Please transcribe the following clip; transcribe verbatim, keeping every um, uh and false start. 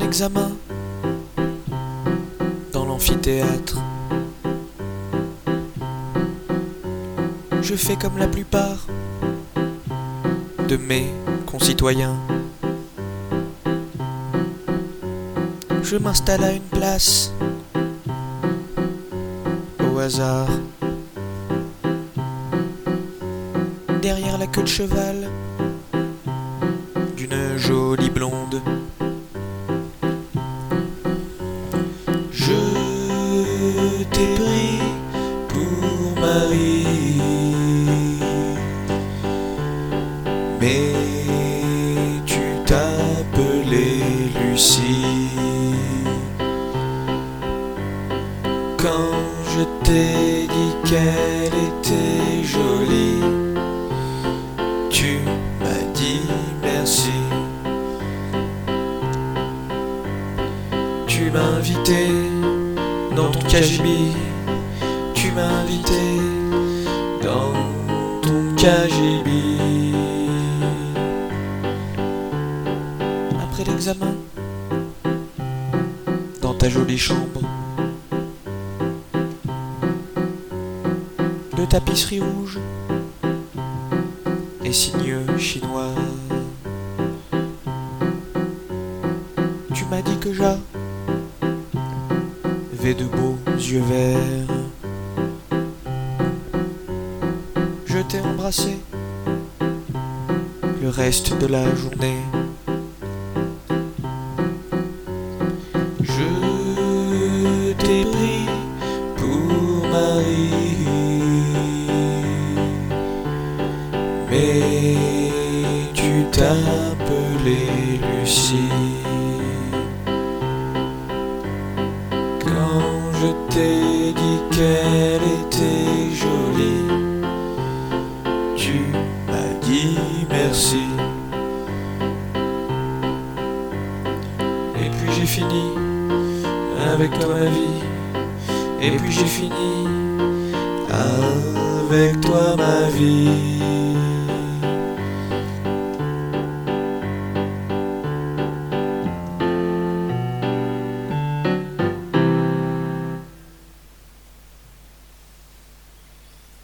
l'examen dans l'amphithéâtre. Je fais comme la plupart de mes concitoyens. Je m'installe à une place au hasard, derrière la queue de cheval d'une jolie blonde. Je t'ai pris pour mari, mais tu t'appelais Lucie. Quand je t'ai dit qu'elle était jolie, tu m'as dit merci. Tu m'as invité dans ton K G B, tu m'as invité dans ton K G B. Après l'examen, dans ta jolie chambre de tapisserie rouge et signe chinois, tu m'as dit que j'avais de beaux yeux verts. Je t'ai embrassé le reste de la journée. Je t'ai pris pour mari, mais tu t'appelais Lucie. Quand je t'ai dit qu'elle était jolie, tu m'as dit merci. Et puis j'ai fini avec toi ma vie, et puis j'ai fini avec toi ma vie.